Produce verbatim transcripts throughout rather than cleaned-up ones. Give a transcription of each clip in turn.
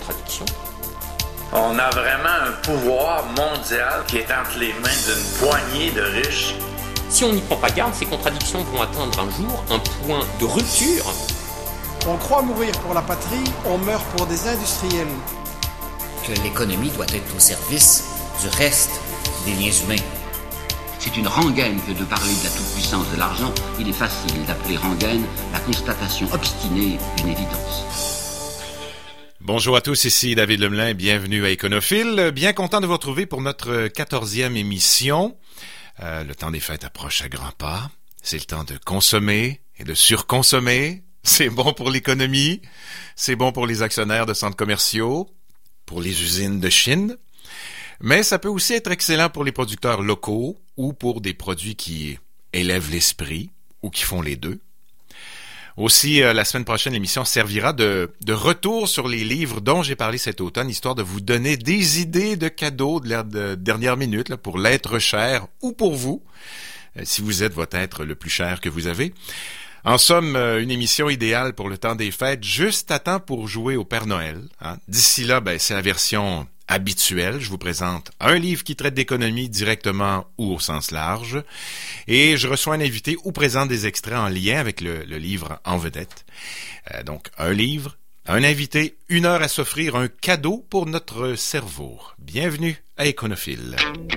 contradiction. On a vraiment un pouvoir mondial qui est entre les mains d'une poignée de riches. Si on n'y prend pas garde, ces contradictions vont atteindre un jour un point de rupture. On croit mourir pour la patrie, on meurt pour des industriels. Que l'économie doit être au service du reste des liens humains. C'est une rengaine que de parler de la toute-puissance de l'argent. Il est facile d'appeler rengaine la constatation obstinée d'une évidence. Bonjour à tous, ici David Lemelin, bienvenue à Éconophile. Bien content de vous retrouver pour notre quatorzième émission. Euh, le temps des fêtes approche à grands pas. C'est le temps de consommer et de surconsommer. C'est bon pour l'économie, c'est bon pour les actionnaires de centres commerciaux, pour les usines de Chine. Mais ça peut aussi être excellent pour les producteurs locaux ou pour des produits qui élèvent l'esprit ou qui font les deux. Aussi, euh, la semaine prochaine, l'émission servira de, de retour sur les livres dont j'ai parlé cet automne, histoire de vous donner des idées de cadeaux de, la, de dernière minute là, pour l'être cher ou pour vous, euh, si vous êtes votre être le plus cher que vous avez. En somme, une émission idéale pour le temps des fêtes, juste à temps pour jouer au Père Noël. Hein. D'ici là, ben, c'est la version habituelle. Je vous présente un livre qui traite d'économie directement ou au sens large. Et je reçois un invité ou présente des extraits en lien avec le, le livre en vedette. Euh, donc, un livre, un invité, une heure à s'offrir, un cadeau pour notre cerveau. Bienvenue à Éconophile.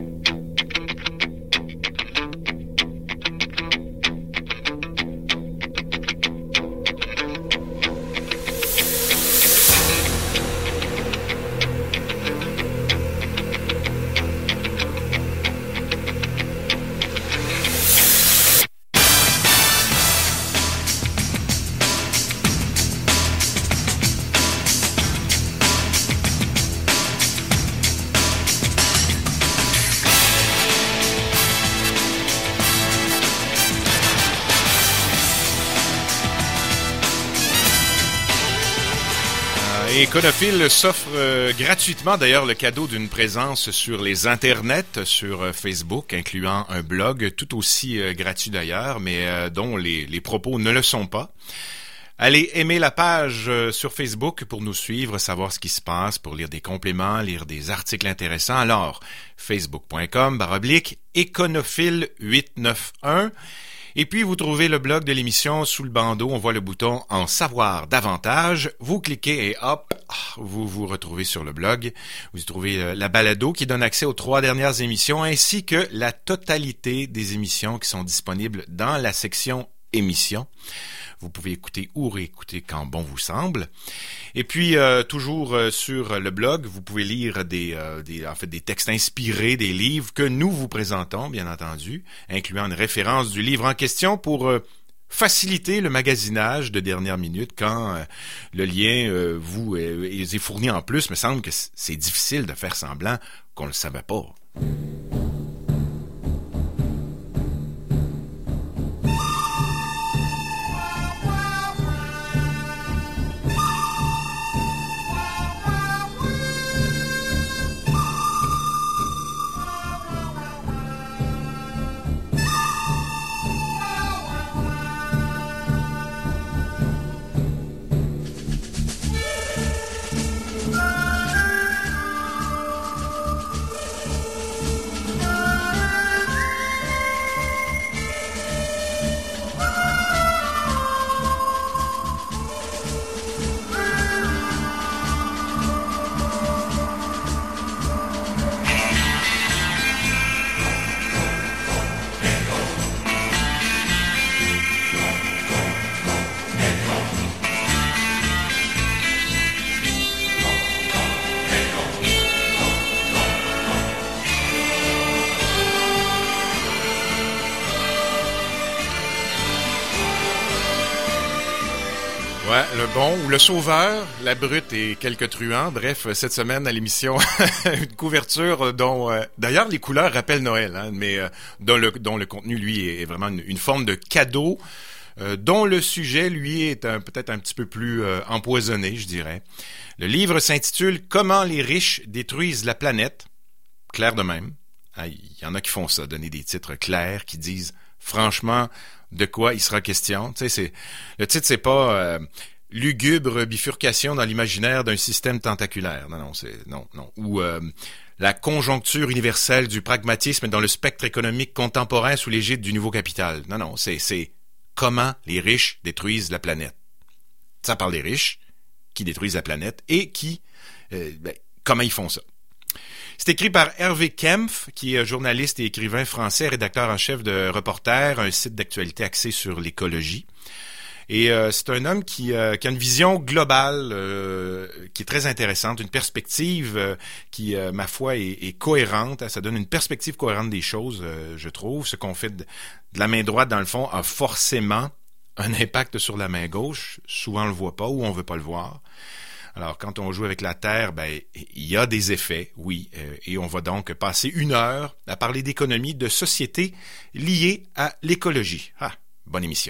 Éconophile s'offre euh, gratuitement d'ailleurs le cadeau d'une présence sur les internets, sur euh, Facebook, incluant un blog tout aussi euh, gratuit d'ailleurs, mais euh, dont les, les propos ne le sont pas. Allez aimer la page euh, sur Facebook pour nous suivre, savoir ce qui se passe, pour lire des compléments, lire des articles intéressants. Alors, facebook.com baroblique Éconophile huit neuf un. Et puis, vous trouvez le blog de l'émission sous le bandeau. On voit le bouton « En savoir davantage ». Vous cliquez et hop, vous vous retrouvez sur le blog. Vous y trouvez la balado qui donne accès aux trois dernières émissions ainsi que la totalité des émissions qui sont disponibles dans la section « Émissions ». Vous pouvez écouter ou réécouter quand bon vous semble. Et puis, euh, toujours euh, sur le blog, vous pouvez lire des, euh, des, en fait, des textes inspirés, des livres que nous vous présentons, bien entendu, incluant une référence du livre en question pour euh, faciliter le magasinage de dernière minute quand euh, le lien euh, vous euh, est fourni en plus. Il me semble que c'est difficile de faire semblant qu'on ne le savait pas. Ouais, le bon ou le sauveur, la brute et quelques truands. Bref, cette semaine à l'émission, une couverture dont, euh, d'ailleurs, les couleurs rappellent Noël, hein, mais euh, dont, le, dont le contenu, lui, est vraiment une, une forme de cadeau, euh, dont le sujet, lui, est un, peut-être un petit peu plus euh, empoisonné, je dirais. Le livre s'intitule « Comment les riches détruisent la planète ». Clair de même. Il y en a qui font ça, donner des titres clairs, qui disent franchement de quoi il sera question. Tu sais, c'est le titre, c'est pas euh, lugubre bifurcation dans l'imaginaire d'un système tentaculaire. Non, non, c'est non, non. Ou euh, la conjoncture universelle du pragmatisme dans le spectre économique contemporain sous l'égide du nouveau capital. Non, non, c'est c'est comment les riches détruisent la planète. Ça parle des riches qui détruisent la planète et qui euh, ben, comment ils font ça. C'est écrit par Hervé Kempf, qui est journaliste et écrivain français, rédacteur en chef de Reporter, un site d'actualité axé sur l'écologie. Et euh, c'est un homme qui, euh, qui a une vision globale euh, qui est très intéressante, une perspective euh, qui, euh, ma foi, est, est cohérente. Ça donne une perspective cohérente des choses, euh, je trouve. Ce qu'on fait de, de la main droite, dans le fond, a forcément un impact sur la main gauche. Souvent, on le voit pas ou on veut pas le voir. Alors, quand on joue avec la Terre, ben il y a des effets, oui, euh, et on va donc passer une heure à parler d'économie, de société liée à l'écologie. Ah, bonne émission.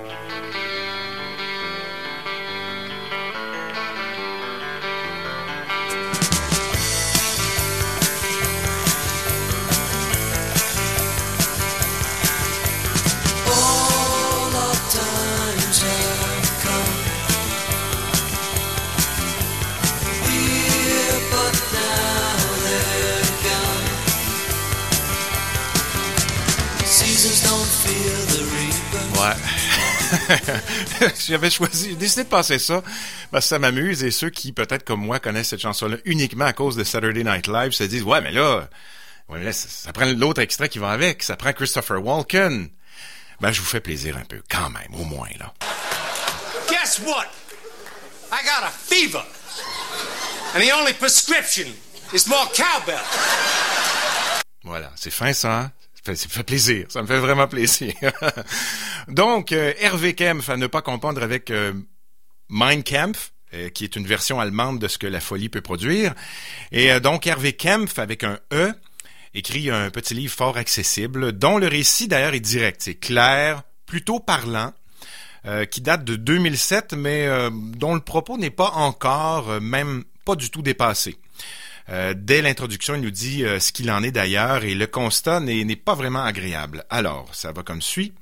J'avais choisi, j'ai décidé de passer ça parce que ça m'amuse et ceux qui, peut-être comme moi, connaissent cette chanson-là uniquement à cause de Saturday Night Live se disent « Ouais, mais là, ouais, mais là ça, ça prend l'autre extrait qui va avec, ça prend Christopher Walken. » Ben, je vous fais plaisir un peu, quand même, au moins, là. Guess what? I got a fever. And the only prescription is more cowbell. Voilà, c'est fin ça, hein? Ça me fait plaisir, ça me fait vraiment plaisir. Donc, euh, Hervé Kempf, à ne pas confondre avec euh, Mein Kampf, euh, qui est une version allemande de ce que la folie peut produire. Et euh, donc, Hervé Kempf, avec un E, écrit un petit livre fort accessible, dont le récit d'ailleurs est direct, c'est clair, plutôt parlant, euh, qui date de deux mille sept, mais euh, dont le propos n'est pas encore, euh, même pas du tout dépassé. Euh, dès l'introduction, il nous dit euh, ce qu'il en est d'ailleurs et le constat n'est, n'est pas vraiment agréable. Alors, ça va comme suit.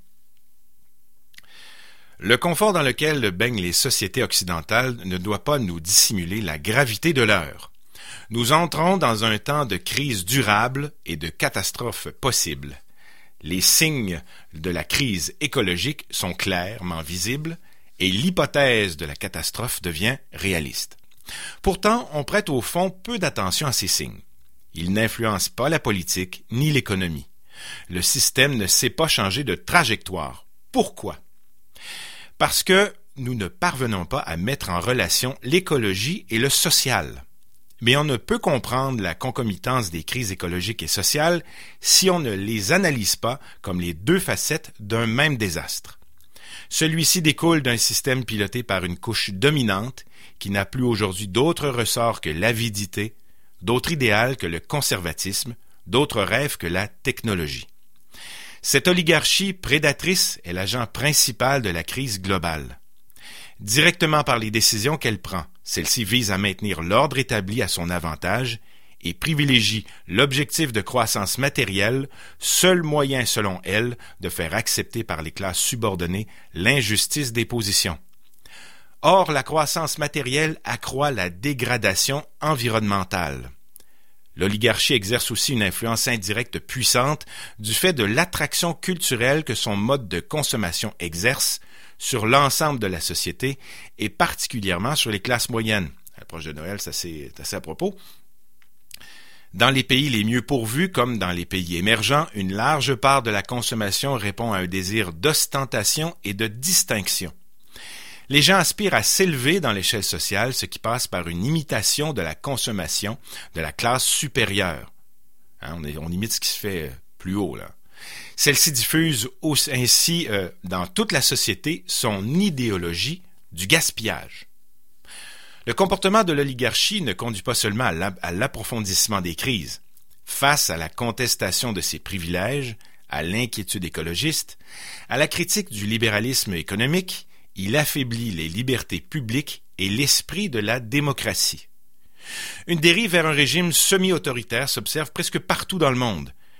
Le confort dans lequel baignent les sociétés occidentales ne doit pas nous dissimuler la gravité de l'heure. Nous entrons dans un temps de crise durable et de catastrophes possibles. Les signes de la crise écologique sont clairement visibles et l'hypothèse de la catastrophe devient réaliste. Pourtant, on prête au fond peu d'attention à ces signes. Ils n'influencent pas la politique ni l'économie. Le système ne sait pas changer de trajectoire. Pourquoi? Parce que nous ne parvenons pas à mettre en relation l'écologie et le social. Mais on ne peut comprendre la concomitance des crises écologiques et sociales si on ne les analyse pas comme les deux facettes d'un même désastre. Celui-ci découle d'un système piloté par une couche dominante qui n'a plus aujourd'hui d'autres ressorts que l'avidité, d'autres idéals que le conservatisme, d'autres rêves que la technologie. Cette oligarchie prédatrice est l'agent principal de la crise globale. Directement par les décisions qu'elle prend, celle-ci vise à maintenir l'ordre établi à son avantage et privilégie l'objectif de croissance matérielle, seul moyen selon elle de faire accepter par les classes subordonnées l'injustice des positions. Or, la croissance matérielle accroît la dégradation environnementale. L'oligarchie exerce aussi une influence indirecte puissante du fait de l'attraction culturelle que son mode de consommation exerce sur l'ensemble de la société et particulièrement sur les classes moyennes. À l'approche de Noël, ça c'est assez à propos. Dans les pays les mieux pourvus, comme dans les pays émergents, une large part de la consommation répond à un désir d'ostentation et de distinction. Les gens aspirent à s'élever dans l'échelle sociale, ce qui passe par une imitation de la consommation de la classe supérieure. Hein, on, est, on imite ce qui se fait plus haut, là. Celle-ci diffuse aussi, ainsi euh, dans toute la société son idéologie du gaspillage. Le comportement de l'oligarchie ne conduit pas seulement à, la, à l'approfondissement des crises. Face à la contestation de ses privilèges, à l'inquiétude écologiste, à la critique du libéralisme économique, il affaiblit les libertés publiques et l'esprit de la démocratie. Une dérive vers un régime semi-autoritaire s'observe presque partout dans le monde.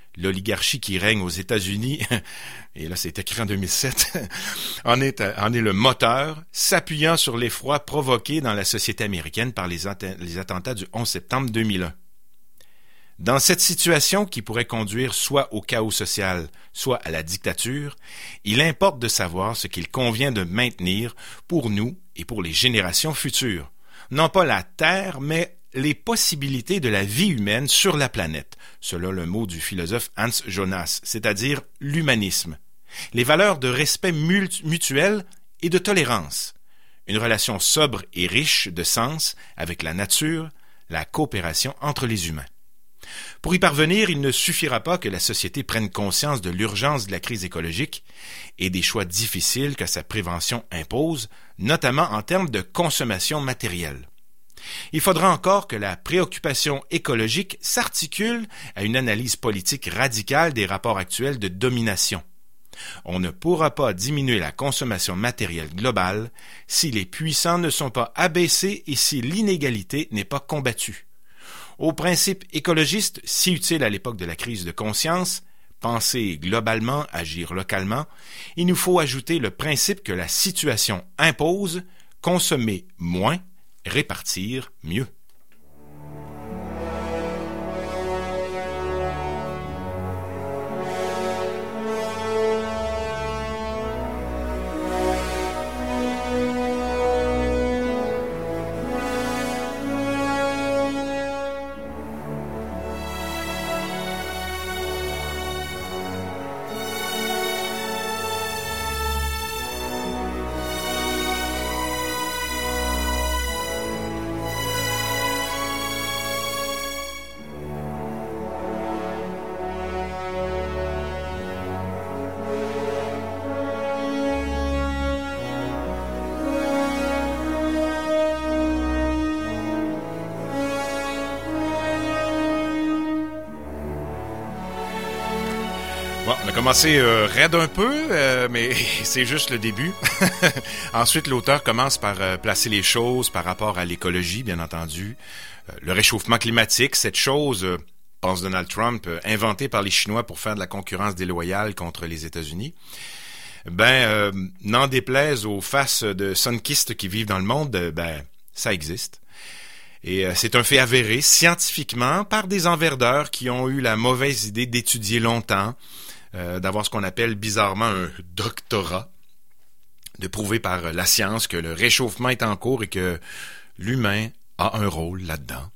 L'oligarchie qui règne aux États-Unis, et là c'est écrit en deux mille sept, en est, en est le moteur, s'appuyant sur l'effroi provoqué dans la société américaine par les, att- les attentats du onze septembre deux mille un. Dans cette situation qui pourrait conduire soit au chaos social, soit à la dictature, il importe de savoir ce qu'il convient de maintenir pour nous et pour les générations futures. Non pas la Terre, mais les possibilités de la vie humaine sur la planète, selon le mot du philosophe Hans Jonas, c'est-à-dire l'humanisme. Les valeurs de respect mutuel et de tolérance. Une relation sobre et riche de sens avec la nature, la coopération entre les humains. Pour y parvenir, il ne suffira pas que la société prenne conscience de l'urgence de la crise écologique et des choix difficiles que sa prévention impose, notamment en termes de consommation matérielle. Il faudra encore que la préoccupation écologique s'articule à une analyse politique radicale des rapports actuels de domination. On ne pourra pas diminuer la consommation matérielle globale si les puissants ne sont pas abaissés et si l'inégalité n'est pas combattue. Au principe écologiste, si utile à l'époque de la crise de conscience, penser globalement, agir localement, il nous faut ajouter le principe que la situation impose, consommer moins, répartir mieux. Bon, on a commencé euh, raide un peu, euh, mais c'est juste le début. Ensuite, l'auteur commence par euh, placer les choses par rapport à l'écologie, bien entendu. Euh, le réchauffement climatique, cette chose, euh, pense Donald Trump, euh, inventée par les Chinois pour faire de la concurrence déloyale contre les États-Unis. Ben, euh, n'en déplaise aux faces de sunkistes qui vivent dans le monde, euh, ben, ça existe. Et euh, c'est un fait avéré scientifiquement par des enverdeurs qui ont eu la mauvaise idée d'étudier longtemps, euh, d'avoir ce qu'on appelle bizarrement un doctorat, de prouver par la science que le réchauffement est en cours et que l'humain a un rôle là-dedans.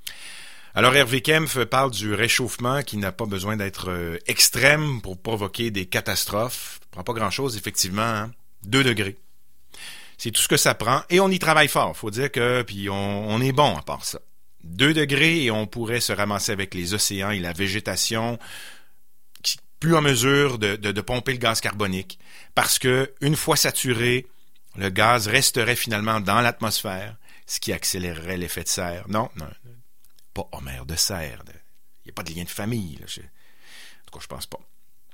Alors Hervé Kempf parle du réchauffement qui n'a pas besoin d'être euh, extrême pour provoquer des catastrophes. Ça prend pas grand-chose, effectivement, hein? Deux degrés. C'est tout ce que ça prend, et on y travaille fort. Faut dire que, puis on, on est bon à part ça. Deux degrés, et on pourrait se ramasser avec les océans et la végétation qui plus en mesure de, de, de pomper le gaz carbonique, parce que une fois saturé, le gaz resterait finalement dans l'atmosphère, ce qui accélérerait l'effet de serre. Non, non, pas Homer de serre. Il n'y a pas de lien de famille. Là. Je, en tout cas, je pense pas.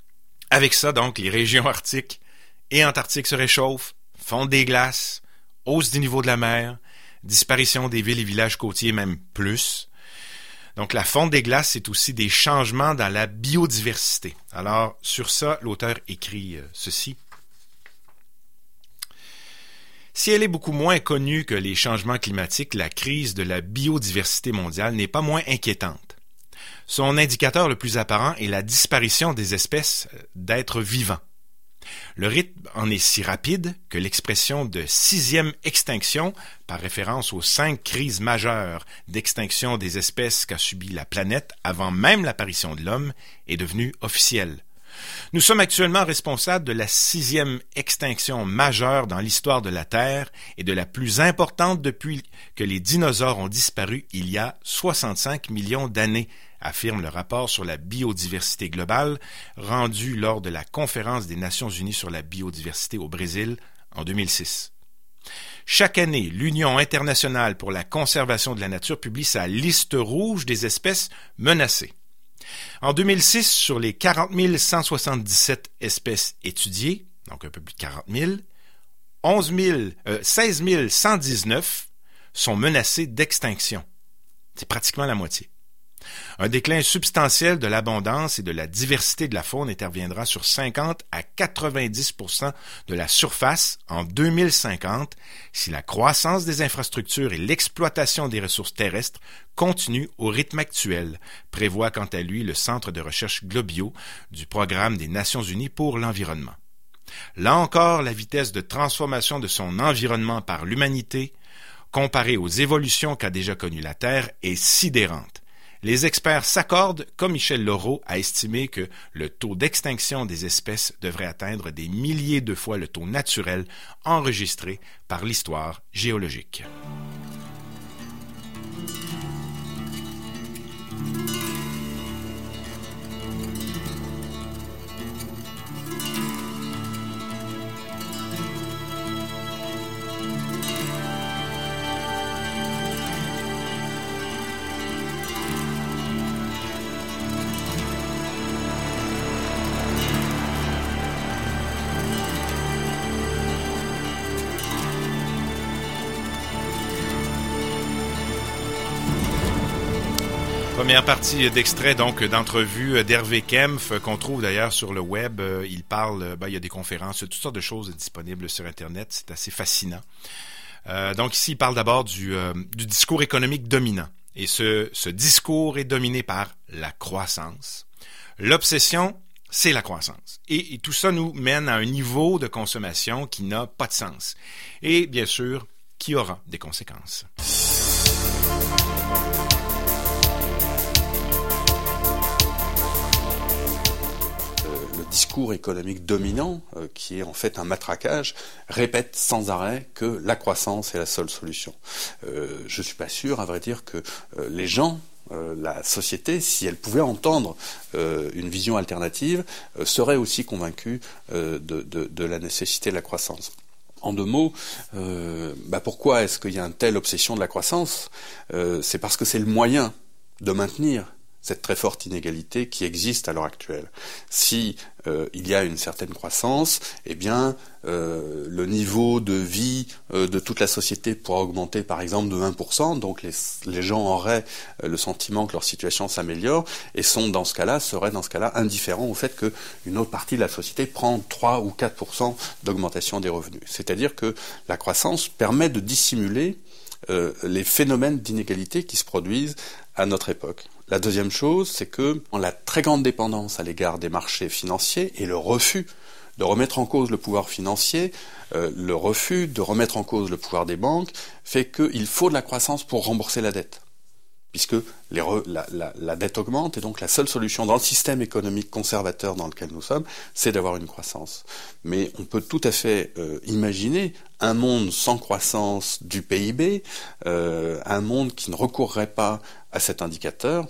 Avec ça, donc, les régions arctiques et antarctiques se réchauffent, fonte des glaces, hausse du niveau de la mer, disparition des villes et villages côtiers, même plus. Donc, la fonte des glaces, c'est aussi des changements dans la biodiversité. Alors, sur ça, l'auteur écrit euh, ceci. Si elle est beaucoup moins connue que les changements climatiques, la crise de la biodiversité mondiale n'est pas moins inquiétante. Son indicateur le plus apparent est la disparition des espèces d'êtres vivants. Le rythme en est si rapide que l'expression de sixième extinction, par référence aux cinq crises majeures d'extinction des espèces qu'a subi la planète avant même l'apparition de l'homme, est devenue officielle. Nous sommes actuellement responsables de la sixième extinction majeure dans l'histoire de la Terre et de la plus importante depuis que les dinosaures ont disparu il y a soixante-cinq millions d'années, affirme le rapport sur la biodiversité globale rendu lors de la conférence des Nations Unies sur la biodiversité au Brésil en deux mille six. Chaque année, l'Union internationale pour la conservation de la nature publie sa liste rouge des espèces menacées. En deux mille six, sur les quarante mille cent soixante-dix-sept espèces étudiées, donc un peu plus de quarante mille, onze mille, euh, seize mille cent dix-neuf sont menacées d'extinction. C'est pratiquement la moitié. Un déclin substantiel de l'abondance et de la diversité de la faune interviendra sur cinquante à quatre-vingt-dix pour cent de la surface en deux mille cinquante si la croissance des infrastructures et l'exploitation des ressources terrestres continuent au rythme actuel, prévoit quant à lui le Centre de recherche Globio du Programme des Nations unies pour l'environnement. Là encore, la vitesse de transformation de son environnement par l'humanité, comparée aux évolutions qu'a déjà connues la Terre, est sidérante. Les experts s'accordent, comme Michel Laureau, à estimer que le taux d'extinction des espèces devrait atteindre des milliers de fois le taux naturel enregistré par l'histoire géologique. Première partie d'extrait donc d'entrevue d'Hervé Kempf qu'on trouve d'ailleurs sur le web. Il parle, ben, il y a des conférences, toutes sortes de choses disponibles sur Internet. C'est assez fascinant. Euh, donc ici, il parle d'abord du, euh, du discours économique dominant. Et ce, ce discours est dominé par la croissance. L'obsession, c'est la croissance. Et, et tout ça nous mène à un niveau de consommation qui n'a pas de sens. Et bien sûr, qui aura des conséquences. Le discours économique dominant, euh, qui est en fait un matraquage, répète sans arrêt que la croissance est la seule solution. Euh, je suis pas sûr, à vrai dire, que euh, les gens, euh, la société, si elle pouvait entendre euh, une vision alternative, euh, serait aussi convaincue euh, de, de, de la nécessité de la croissance. En deux mots, euh, bah pourquoi est-ce qu'il y a une telle obsession de la croissance ? euh, C'est parce que c'est le moyen de maintenir cette très forte inégalité qui existe à l'heure actuelle. Si euh, il y a une certaine croissance, eh bien euh, le niveau de vie euh, de toute la société pourra augmenter par exemple de vingt pour cent, donc les, les gens auraient euh, le sentiment que leur situation s'améliore et sont dans ce cas-là, seraient dans ce cas-là indifférents au fait qu'une autre partie de la société prend trois ou quatre pour cent d'augmentation des revenus. C'est-à-dire que la croissance permet de dissimuler euh, les phénomènes d'inégalité qui se produisent à notre époque. La deuxième chose, c'est que la très grande dépendance à l'égard des marchés financiers et le refus de remettre en cause le pouvoir financier, euh, le refus de remettre en cause le pouvoir des banques, fait qu'il faut de la croissance pour rembourser la dette. Puisque les re, la, la, la dette augmente, et donc la seule solution dans le système économique conservateur dans lequel nous sommes, c'est d'avoir une croissance. Mais on peut tout à fait euh, imaginer un monde sans croissance du P I B, euh, un monde qui ne recourrait pas à cet indicateur,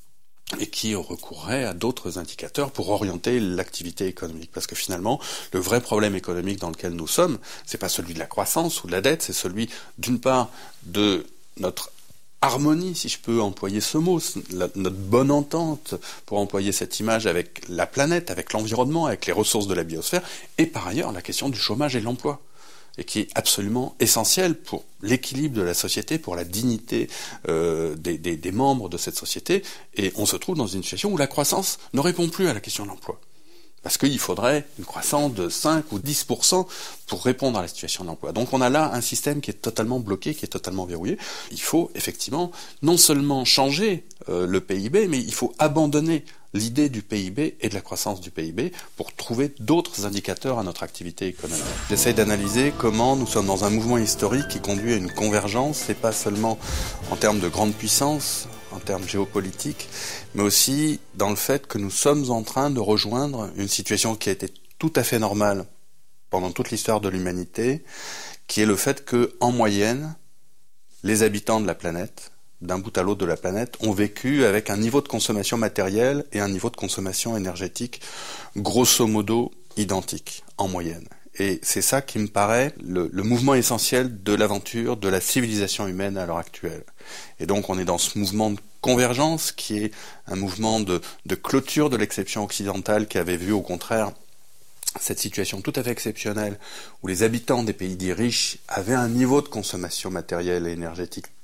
et qui recourrait à d'autres indicateurs pour orienter l'activité économique. Parce que finalement, le vrai problème économique dans lequel nous sommes, c'est pas celui de la croissance ou de la dette, c'est celui, d'une part, de notre harmonie, si je peux employer ce mot, la, notre bonne entente, pour employer cette image, avec la planète, avec l'environnement, avec les ressources de la biosphère, et par ailleurs la question du chômage et de l'emploi, et qui est absolument essentielle pour l'équilibre de la société, pour la dignité euh, des, des, des membres de cette société, et on se trouve dans une situation où la croissance ne répond plus à la question de l'emploi. Parce qu'il faudrait une croissance de cinq ou dix pour cent pour répondre à la situation de l'emploi. Donc on a là un système qui est totalement bloqué, qui est totalement verrouillé. Il faut effectivement non seulement changer euh, le P I B, mais il faut abandonner l'idée du P I B et de la croissance du P I B pour trouver d'autres indicateurs à notre activité économique. J'essaie d'analyser comment nous sommes dans un mouvement historique qui conduit à une convergence, et pas seulement en termes de grande puissance, en termes géopolitiques, mais aussi dans le fait que nous sommes en train de rejoindre une situation qui a été tout à fait normale pendant toute l'histoire de l'humanité, qui est le fait que, en moyenne, les habitants de la planète, d'un bout à l'autre de la planète, ont vécu avec un niveau de consommation matérielle et un niveau de consommation énergétique grosso modo identique, en moyenne. Et c'est ça qui me paraît le, le mouvement essentiel de l'aventure, de la civilisation humaine à l'heure actuelle. Et donc on est dans ce mouvement de convergence qui est un mouvement de, de clôture de l'exception occidentale qui avait vu au contraire cette situation tout à fait exceptionnelle où les habitants des pays dits riches avaient un niveau de consommation matérielle et énergétique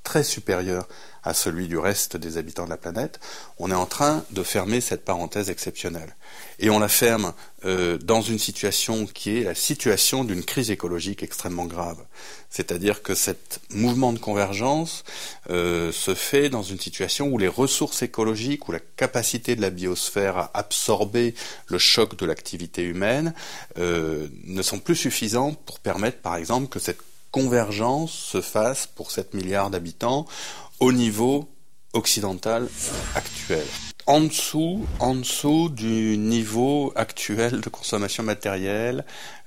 très supérieur à celui du reste des habitants de la planète, on est en train de fermer cette parenthèse exceptionnelle. Et on la ferme euh, dans une situation qui est la situation d'une crise écologique extrêmement grave. C'est-à-dire que ce mouvement de convergence euh, se fait dans une situation où les ressources écologiques, où la capacité de la biosphère à absorber le choc de l'activité humaine euh, ne sont plus suffisants pour permettre, par exemple, que cette convergence se fasse pour sept milliards d'habitants au niveau occidental actuel. En dessous, en dessous du niveau actuel de consommation matérielle,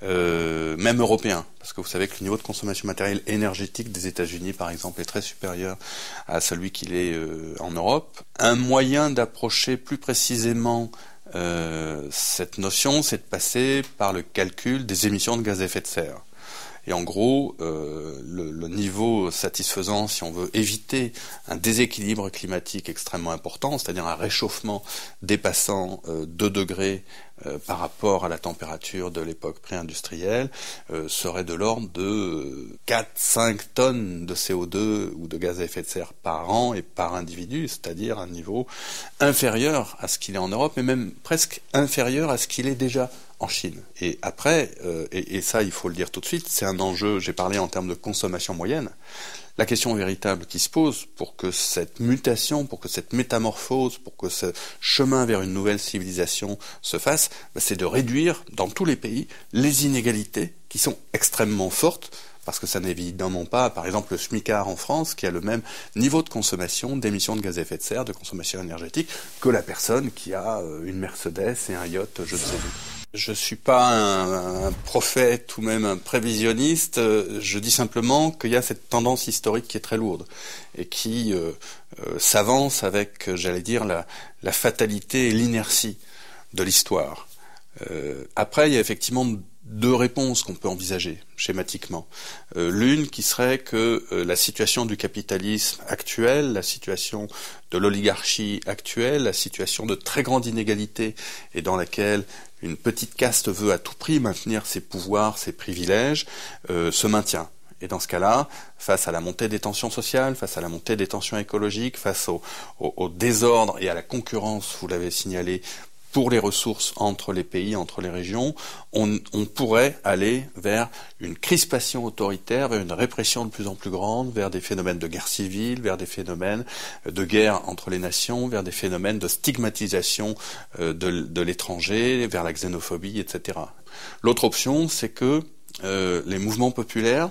euh, même européen, parce que vous savez que le niveau de consommation matérielle énergétique des États-Unis, par exemple, est très supérieur à celui qu'il est euh, en Europe. Un moyen d'approcher plus précisément euh, cette notion, c'est de passer par le calcul des émissions de gaz à effet de serre. Et en gros, euh, le, le niveau satisfaisant, si on veut éviter un déséquilibre climatique extrêmement important, c'est-à-dire un réchauffement dépassant euh, deux degrés euh, par rapport à la température de l'époque pré-industrielle, euh, serait de l'ordre de euh, quatre à cinq tonnes de C O deux ou de gaz à effet de serre par an et par individu, c'est-à-dire un niveau inférieur à ce qu'il est en Europe, mais même presque inférieur à ce qu'il est déjà en Chine. Et après, euh, et, et ça il faut le dire tout de suite, c'est un enjeu, j'ai parlé en termes de consommation moyenne, la question véritable qui se pose pour que cette mutation, pour que cette métamorphose, pour que ce chemin vers une nouvelle civilisation se fasse, bah, c'est de réduire dans tous les pays les inégalités qui sont extrêmement fortes, parce que ça n'est évidemment pas, par exemple, le smicard en France qui a le même niveau de consommation, d'émissions de gaz à effet de serre, de consommation énergétique, que la personne qui a une Mercedes et un yacht, je ne sais où. Je suis pas un, un prophète ou même un prévisionniste, je dis simplement qu'il y a cette tendance historique qui est très lourde et qui euh, euh, s'avance avec, j'allais dire, la, la fatalité et l'inertie de l'histoire. Euh, après, il y a effectivement deux réponses qu'on peut envisager schématiquement. Euh, l'une qui serait que euh, la situation du capitalisme actuel, la situation de l'oligarchie actuelle, la situation de très grande inégalité et dans laquelle une petite caste veut à tout prix maintenir ses pouvoirs, ses privilèges, euh, se maintient. Et dans ce cas-là, face à la montée des tensions sociales, face à la montée des tensions écologiques, face au, au, au désordre et à la concurrence, vous l'avez signalé, pour les ressources entre les pays, entre les régions, on, on pourrait aller vers une crispation autoritaire, vers une répression de plus en plus grande, vers des phénomènes de guerre civile, vers des phénomènes de guerre entre les nations, vers des phénomènes de stigmatisation de, de l'étranger, vers la xénophobie, et cetera. L'autre option, c'est que euh, les mouvements populaires,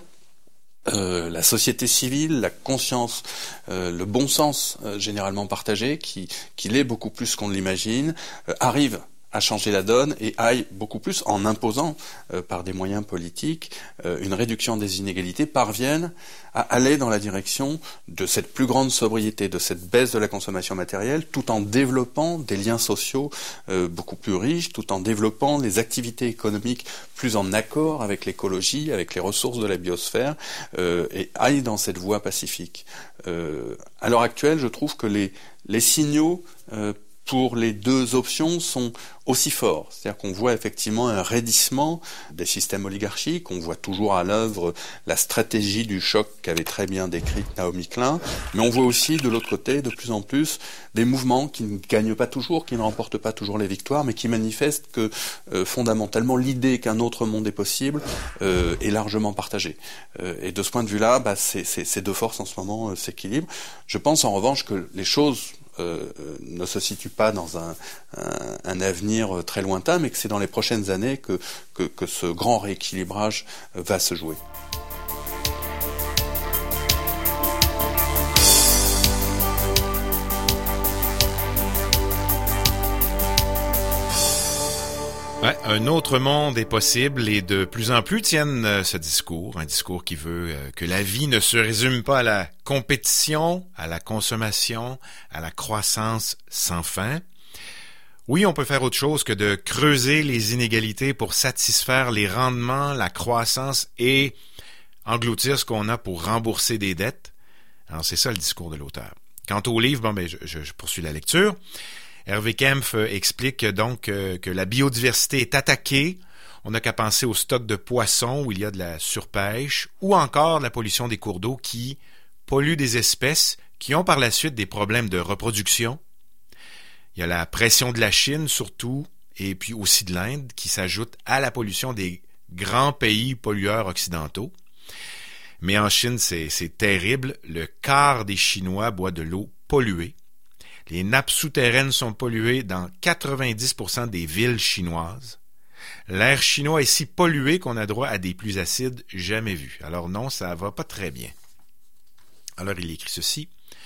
Euh, la société civile, la conscience, euh, le bon sens euh, généralement partagé, qui, qui l'est beaucoup plus qu'on ne l'imagine, euh, arrive à changer la donne et aille beaucoup plus en imposant euh, par des moyens politiques euh, une réduction des inégalités, parviennent à aller dans la direction de cette plus grande sobriété, de cette baisse de la consommation matérielle, tout en développant des liens sociaux euh, beaucoup plus riches, tout en développant les activités économiques plus en accord avec l'écologie, avec les ressources de la biosphère, euh, et aille dans cette voie pacifique. Euh, à l'heure actuelle, je trouve que les, les signaux euh, pour les deux options sont aussi forts. C'est-à-dire qu'on voit effectivement un raidissement des systèmes oligarchiques, on voit toujours à l'œuvre la stratégie du choc qu'avait très bien décrite Naomi Klein, mais on voit aussi de l'autre côté de plus en plus des mouvements qui ne gagnent pas toujours, qui ne remportent pas toujours les victoires, mais qui manifestent que euh, fondamentalement l'idée qu'un autre monde est possible euh, est largement partagée. Euh, et de ce point de vue-là, bah, c'est, c'est, ces deux forces en ce moment euh, s'équilibrent. Je pense en revanche que les choses Euh, ne se situe pas dans un, un, un avenir très lointain, mais que c'est dans les prochaines années que, que, que ce grand rééquilibrage va se jouer. Ouais, un autre monde est possible et de plus en plus tiennent euh, ce discours, un discours qui veut euh, que la vie ne se résume pas à la compétition, à la consommation, à la croissance sans fin. Oui, on peut faire autre chose que de creuser les inégalités pour satisfaire les rendements, la croissance et engloutir ce qu'on a pour rembourser des dettes. Alors c'est ça le discours de l'auteur. Quant au livre, bon ben je, je, je poursuis la lecture. Hervé Kempf explique donc euh, que la biodiversité est attaquée. On n'a qu'à penser au stock de poissons où il y a de la surpêche ou encore de la pollution des cours d'eau qui polluent des espèces qui ont par la suite des problèmes de reproduction. Il y a la pression de la Chine surtout, et puis aussi de l'Inde, qui s'ajoute à la pollution des grands pays pollueurs occidentaux. Mais en Chine, c'est, c'est terrible. Le quart des Chinois boit de l'eau polluée. Les nappes souterraines sont polluées dans quatre-vingt-dix pour cent des villes chinoises. L'air chinois est si pollué qu'on a droit à des pluies acides jamais vues. Alors non, ça va pas très bien. Alors il écrit ceci.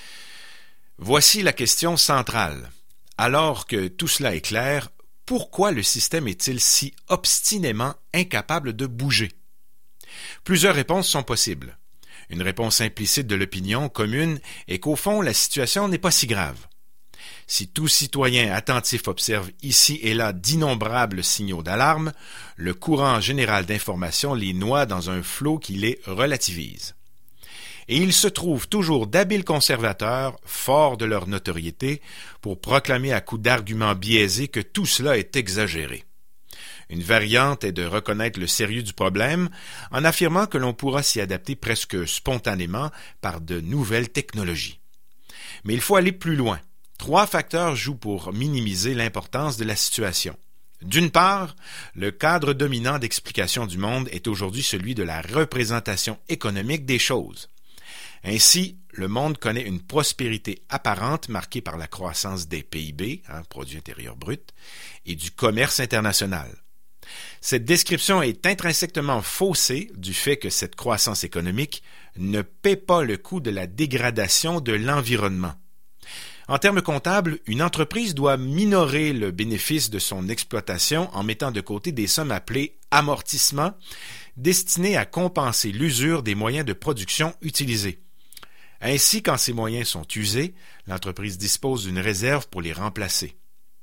Voici la question centrale. Alors que tout cela est clair, pourquoi le système est-il si obstinément incapable de bouger? Plusieurs réponses sont possibles. Une réponse implicite de l'opinion commune est qu'au fond, la situation n'est pas si grave. Si tout citoyen attentif observe ici et là d'innombrables signaux d'alarme, le courant général d'information les noie dans un flot qui les relativise. Et il se trouve toujours d'habiles conservateurs, forts de leur notoriété, pour proclamer à coups d'arguments biaisés que tout cela est exagéré. Une variante est de reconnaître le sérieux du problème en affirmant que l'on pourra s'y adapter presque spontanément par de nouvelles technologies. Mais il faut aller plus loin. Trois facteurs jouent pour minimiser l'importance de la situation. D'une part, le cadre dominant d'explication du monde est aujourd'hui celui de la représentation économique des choses. Ainsi, le monde connaît une prospérité apparente marquée par la croissance des P I B, hein, produit intérieur brut, et du commerce international. Cette description est intrinsèquement faussée du fait que cette croissance économique ne paie pas le coût de la dégradation de l'environnement. En termes comptables, une entreprise doit minorer le bénéfice de son exploitation en mettant de côté des sommes appelées amortissements, destinées à compenser l'usure des moyens de production utilisés. Ainsi, quand ces moyens sont usés, l'entreprise dispose d'une réserve pour les remplacer.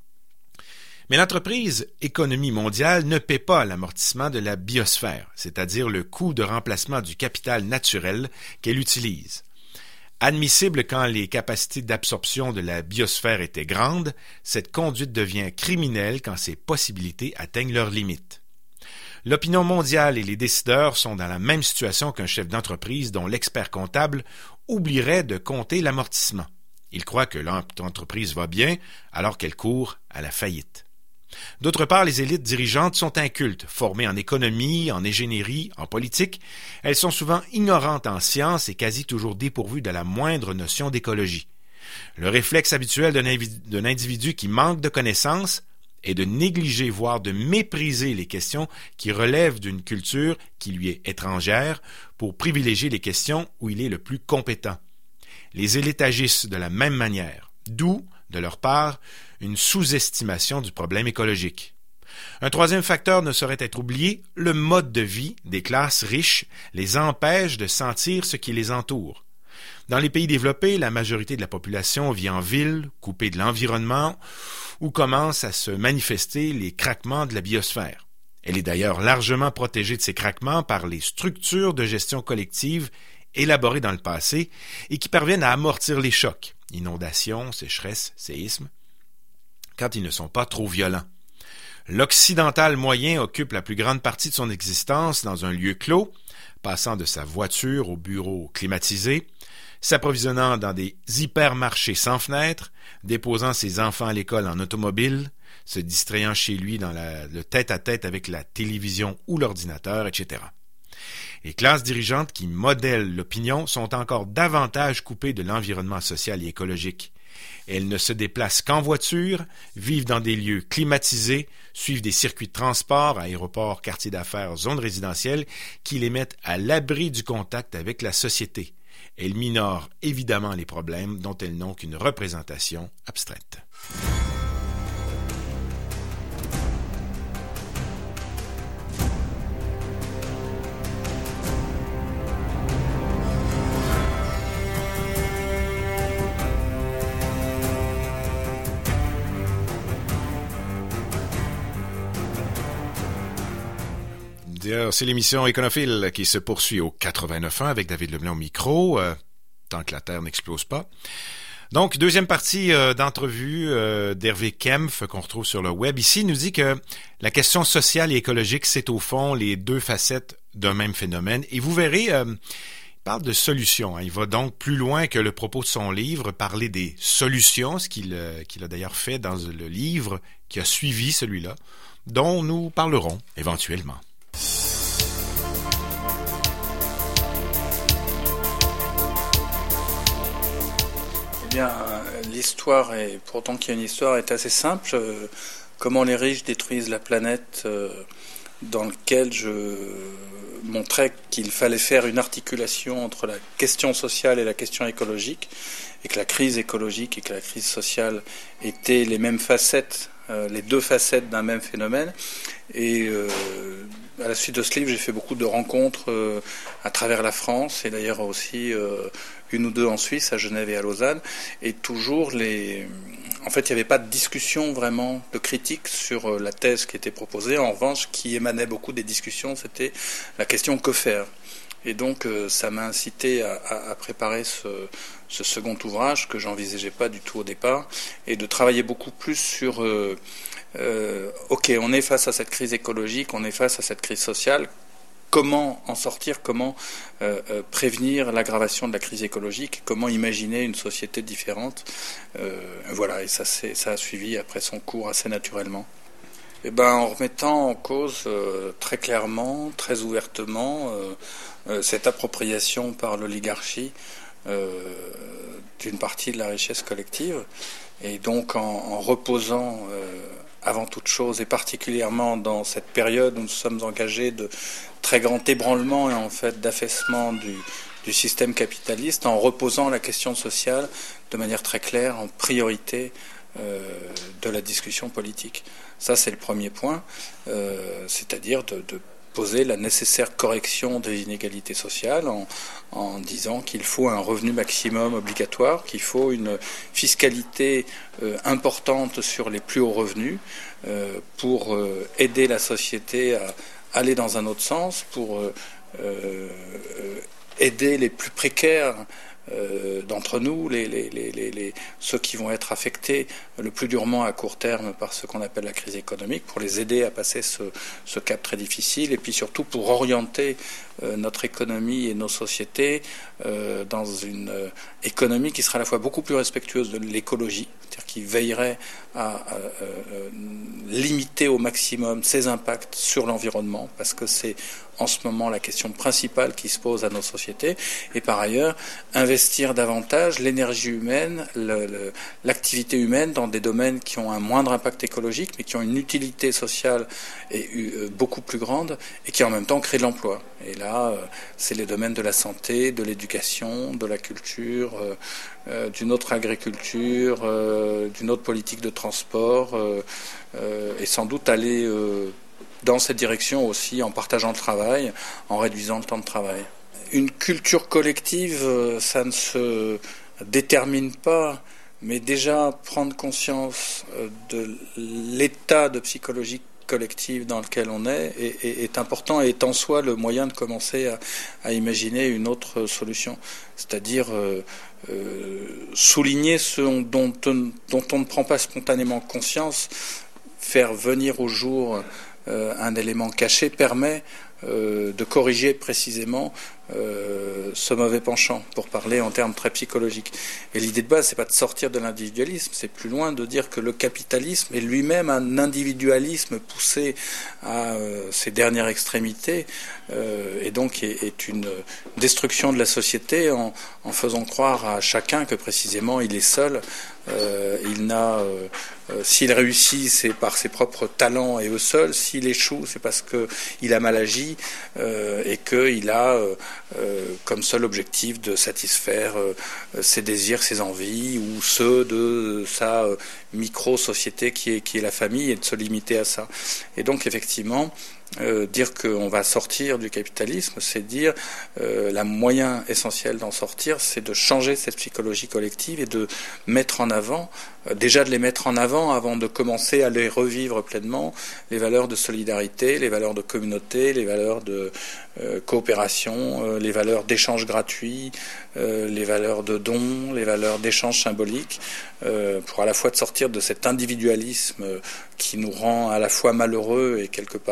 Mais l'entreprise Économie mondiale ne paie pas l'amortissement de la biosphère, c'est-à-dire le coût de remplacement du capital naturel qu'elle utilise. Admissible quand les capacités d'absorption de la biosphère étaient grandes, cette conduite devient criminelle quand ses possibilités atteignent leurs limites. L'opinion mondiale et les décideurs sont dans la même situation qu'un chef d'entreprise dont l'expert comptable oublierait de compter l'amortissement. Il croit que l'entreprise va bien alors qu'elle court à la faillite. D'autre part, les élites dirigeantes sont incultes, formées en économie, en ingénierie, en politique. Elles sont souvent ignorantes en sciences et quasi toujours dépourvues de la moindre notion d'écologie. Le réflexe habituel d'un, invi- d'un individu qui manque de connaissances est de négliger, voire de mépriser les questions qui relèvent d'une culture qui lui est étrangère pour privilégier les questions où il est le plus compétent. Les élites agissent de la même manière, d'où, de leur part, une sous-estimation du problème écologique. Un troisième facteur ne saurait être oublié, le mode de vie des classes riches les empêche de sentir ce qui les entoure. Dans les pays développés, la majorité de la population vit en ville, coupée de l'environnement, où commencent à se manifester les craquements de la biosphère. Elle est d'ailleurs largement protégée de ces craquements par les structures de gestion collective élaborées dans le passé et qui parviennent à amortir les chocs, inondations, sécheresses, séismes, quand ils ne sont pas trop violents. L'occidental moyen occupe la plus grande partie de son existence dans un lieu clos, passant de sa voiture au bureau climatisé, s'approvisionnant dans des hypermarchés sans fenêtres, déposant ses enfants à l'école en automobile, se distrayant chez lui dans la, le tête-à-tête avec la télévision ou l'ordinateur, et cetera. Les classes dirigeantes qui modèlent l'opinion sont encore davantage coupées de l'environnement social et écologique. Elles ne se déplacent qu'en voiture, vivent dans des lieux climatisés, suivent des circuits de transport, aéroports, quartiers d'affaires, zones résidentielles, qui les mettent à l'abri du contact avec la société. Elles minorent évidemment les problèmes dont elles n'ont qu'une représentation abstraite. C'est l'émission Éconophile qui se poursuit au quatre-vingt-neuf point un avec David Leblanc au micro, euh, tant que la Terre n'explose pas. Donc, deuxième partie euh, d'entrevue euh, d'Hervé Kempf qu'on retrouve sur le web. Ici, il nous dit que la question sociale et écologique, c'est au fond les deux facettes d'un même phénomène. Et vous verrez, euh, parle de solutions. Hein. Il va donc plus loin que le propos de son livre, parler des solutions, ce qu'il, euh, qu'il a d'ailleurs fait dans le livre qui a suivi celui-là, dont nous parlerons éventuellement. Eh bien, l'histoire, est, pourtant qu'il y a une histoire, est assez simple. Euh, comment les riches détruisent la planète, euh, dans lequel je montrais qu'il fallait faire une articulation entre la question sociale et la question écologique, et que la crise écologique et que la crise sociale étaient les mêmes facettes, euh, les deux facettes d'un même phénomène. Et euh, à la suite de ce livre, j'ai fait beaucoup de rencontres euh, à travers la France, et d'ailleurs aussi euh, une ou deux en Suisse, à Genève et à Lausanne, et toujours les... En fait, il n'y avait pas de discussion vraiment, de critique sur la thèse qui était proposée. En revanche, qui émanait beaucoup des discussions, c'était la question que faire. Et donc, ça m'a incité à, à, à préparer ce, ce second ouvrage que j'envisageais pas du tout au départ, et de travailler beaucoup plus sur... Euh, euh, ok, on est face à cette crise écologique, on est face à cette crise sociale. Comment en sortir, comment euh, euh, prévenir l'aggravation de la crise écologique, comment imaginer une société différente. Euh, voilà, et ça, c'est, ça a suivi après son cours assez naturellement. Et ben, en remettant en cause euh, très clairement, très ouvertement, euh, euh, cette appropriation par l'oligarchie euh, d'une partie de la richesse collective, et donc en, en reposant... Euh, avant toute chose, et particulièrement dans cette période où nous sommes engagés de très grand ébranlement et en fait d'affaissement du, du système capitaliste, en reposant la question sociale de manière très claire en priorité euh, de la discussion politique. Ça, c'est le premier point, euh, c'est-à-dire de, de poser la nécessaire correction des inégalités sociales en, en disant qu'il faut un revenu maximum obligatoire, qu'il faut une fiscalité euh, importante sur les plus hauts revenus euh, pour euh, aider la société à aller dans un autre sens, pour euh, euh, aider les plus précaires Euh, d'entre nous, les, les, les, les, les, ceux qui vont être affectés le plus durement à court terme par ce qu'on appelle la crise économique, pour les aider à passer ce, ce cap très difficile, et puis surtout pour orienter euh, notre économie et nos sociétés euh, dans une euh, économie qui sera à la fois beaucoup plus respectueuse de l'écologie, c'est-à-dire qui veillerait à, à, à, à limiter au maximum ses impacts sur l'environnement, parce que c'est en ce moment la question principale qui se pose à nos sociétés, et par ailleurs investir davantage l'énergie humaine, le, le, l'activité humaine dans des domaines qui ont un moindre impact écologique, mais qui ont une utilité sociale et, euh, beaucoup plus grande, et qui en même temps créent de l'emploi. Et là, euh, c'est les domaines de la santé, de l'éducation, de la culture, euh, euh, d'une autre agriculture, euh, d'une autre politique de transport, euh, euh, et sans doute aller... Euh, dans cette direction aussi, en partageant le travail, en réduisant le temps de travail. Une culture collective, ça ne se détermine pas, mais déjà prendre conscience de l'état de psychologie collective dans lequel on est est, est, est important, et est en soi le moyen de commencer à, à imaginer une autre solution. C'est-à-dire euh, euh, souligner ce dont, dont on ne prend pas spontanément conscience, faire venir au jour Euh, un élément caché permet euh, de corriger précisément euh, ce mauvais penchant, pour parler en termes très psychologiques. Et l'idée de base, c'est pas de sortir de l'individualisme, c'est plus loin de dire que le capitalisme est lui-même un individualisme poussé à euh, ses dernières extrémités, euh, et donc est, est une destruction de la société en, en faisant croire à chacun que précisément il est seul. Euh, il n'a, euh, euh, s'il réussit, c'est par ses propres talents et eux seuls. S'il échoue, c'est parce que il a mal agi euh, et qu'il a euh, euh, comme seul objectif de satisfaire euh, ses désirs, ses envies, ou ceux de sa euh, micro-société qui est, qui est la famille, et de se limiter à ça. Et donc effectivement, Euh, dire qu'on va sortir du capitalisme, c'est dire euh, la moyen essentiel d'en sortir, c'est de changer cette psychologie collective et de mettre en avant, euh, déjà de les mettre en avant avant de commencer à les revivre pleinement, les valeurs de solidarité, les valeurs de communauté, les valeurs de euh, coopération, euh, les valeurs d'échange gratuit, euh, les valeurs de don, les valeurs d'échange symbolique, euh, pour à la fois de sortir de cet individualisme qui nous rend à la fois malheureux et quelque part fou,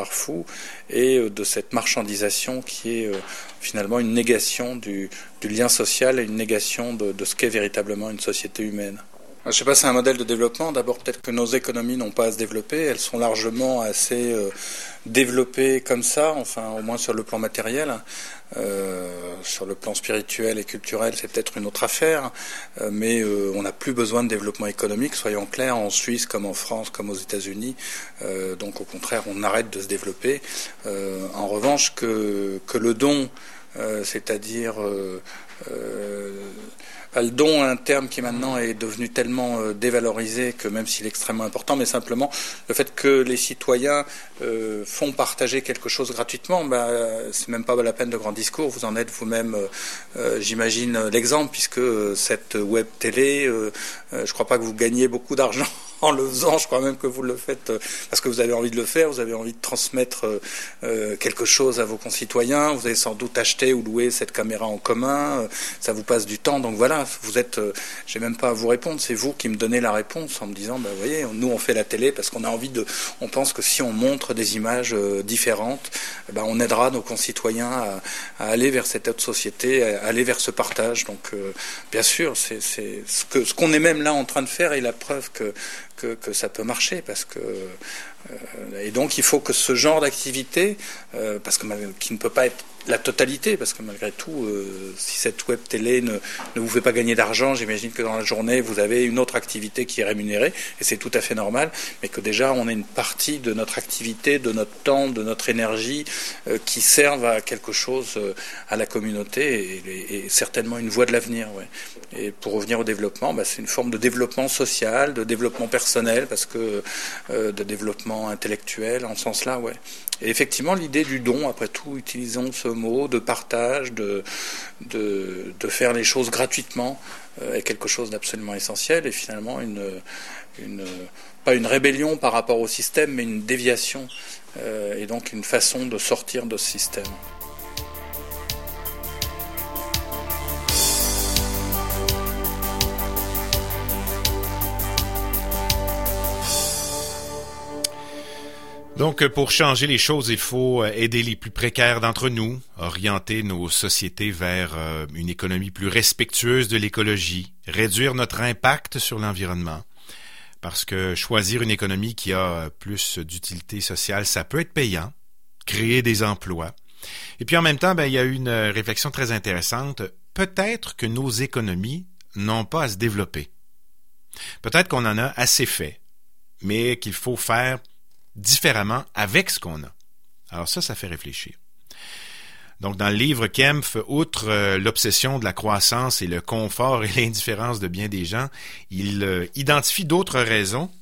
et de cette marchandisation qui est euh, finalement une négation du, du lien social et une négation de, de ce qu'est véritablement une société humaine. Je ne sais pas, c'est un modèle de développement. D'abord, peut-être que nos économies n'ont pas à se développer. Elles sont largement assez euh, développées comme ça, enfin au moins sur le plan matériel. Euh, sur le plan spirituel et culturel, c'est peut-être une autre affaire. Euh, mais euh, on n'a plus besoin de développement économique, soyons clairs, en Suisse comme en France, comme aux États-Unis. Euh, donc au contraire, on arrête de se développer. Euh, en revanche, que, que le don, euh, c'est-à-dire... Euh, euh, Le don, un terme qui maintenant est devenu tellement euh, dévalorisé que même s'il est extrêmement important, mais simplement le fait que les citoyens euh, font partager quelque chose gratuitement, bah, c'est même pas la peine de grands discours. Vous en êtes vous-même, euh, j'imagine, l'exemple, puisque euh, cette web télé, euh, euh, je crois pas que vous gagnez beaucoup d'argent en le faisant. Je crois même que vous le faites parce que vous avez envie de le faire, vous avez envie de transmettre euh, quelque chose à vos concitoyens, vous avez sans doute acheté ou loué cette caméra en commun, euh, ça vous passe du temps, donc voilà, vous êtes, euh, j'ai même pas à vous répondre, c'est vous qui me donnez la réponse en me disant, bah vous voyez, nous on fait la télé parce qu'on a envie de, on pense que si on montre des images euh, différentes, bah, on aidera nos concitoyens à, à aller vers cette autre société, à aller vers ce partage, donc euh, bien sûr, c'est, c'est ce que ce qu'on est même là en train de faire est la preuve que Que, que ça peut marcher, parce que euh, et donc il faut que ce genre d'activité, euh, parce que qui ne peut pas être la totalité, parce que malgré tout, euh, si cette web télé ne, ne vous fait pas gagner d'argent, j'imagine que dans la journée vous avez une autre activité qui est rémunérée, et c'est tout à fait normal, mais que déjà on ait une partie de notre activité, de notre temps, de notre énergie euh, qui servent à quelque chose, euh, à la communauté, et, et, et certainement une voie de l'avenir. Ouais. Et pour revenir au développement, bah, c'est une forme de développement social, de développement personnel, parce que euh, de développement intellectuel en ce sens-là, ouais. Et effectivement, l'idée du don, après tout, utilisons ce mot de partage, de, de, de faire les choses gratuitement, euh, est quelque chose d'absolument essentiel, et finalement, une, une, pas une rébellion par rapport au système, mais une déviation, euh, et donc une façon de sortir de ce système. Donc, pour changer les choses, il faut aider les plus précaires d'entre nous, orienter nos sociétés vers une économie plus respectueuse de l'écologie, réduire notre impact sur l'environnement, parce que choisir une économie qui a plus d'utilité sociale, ça peut être payant, créer des emplois. Et puis en même temps, ben, il y a une réflexion très intéressante. Peut-être que nos économies n'ont pas à se développer. Peut-être qu'on en a assez fait, mais qu'il faut faire différemment avec ce qu'on a. Alors ça, ça fait réfléchir. Donc, dans le livre Kempf, outre euh, l'obsession de la croissance et le confort et l'indifférence de bien des gens, il euh, identifie d'autres raisons.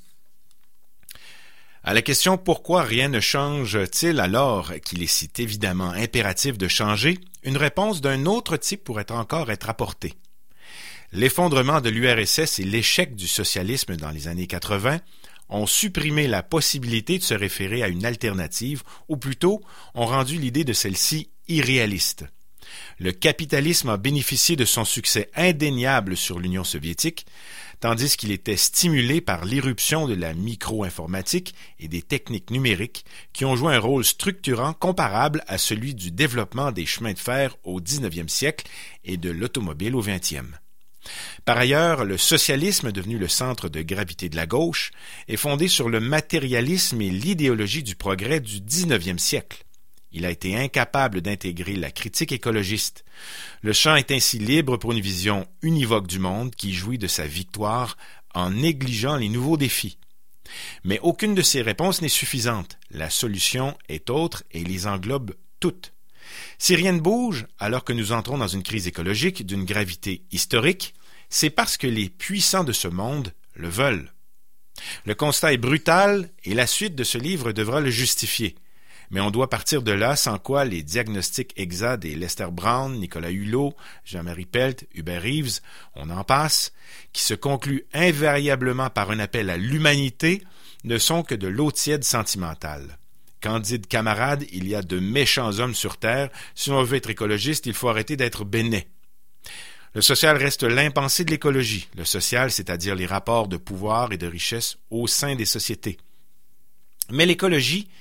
À la question « Pourquoi rien ne change-t-il alors qu'il est si évidemment impératif de changer ?», une réponse d'un autre type pourrait encore être apportée. L'effondrement de l'U R S S et l'échec du socialisme dans les années quatre-vingt ont supprimé la possibilité de se référer à une alternative, ou plutôt ont rendu l'idée de celle-ci irréaliste. Le capitalisme a bénéficié de son succès indéniable sur l'Union soviétique, tandis qu'il était stimulé par l'irruption de la micro-informatique et des techniques numériques qui ont joué un rôle structurant comparable à celui du développement des chemins de fer au dix-neuvième siècle et de l'automobile au vingtième. Par ailleurs, le socialisme, devenu le centre de gravité de la gauche, est fondé sur le matérialisme et l'idéologie du progrès du dix-neuvième siècle. Il a été incapable d'intégrer la critique écologiste. Le champ est ainsi libre pour une vision univoque du monde qui jouit de sa victoire en négligeant les nouveaux défis. Mais aucune de ces réponses n'est suffisante. La solution est autre et les englobe toutes. Si rien ne bouge, alors que nous entrons dans une crise écologique d'une gravité historique, c'est parce que les puissants de ce monde le veulent. Le constat est brutal et la suite de ce livre devra le justifier. Mais on doit partir de là, sans quoi les diagnostics exacts des Lester Brown, Nicolas Hulot, Jean-Marie Pelt, Hubert Reeves, on en passe, qui se concluent invariablement par un appel à l'humanité, ne sont que de l'eau tiède sentimentale. Candide camarade, il y a de méchants hommes sur Terre. Si on veut être écologiste, il faut arrêter d'être bénet. Le social reste l'impensé de l'écologie. Le social, c'est-à-dire les rapports de pouvoir et de richesse au sein des sociétés. Mais l'écologie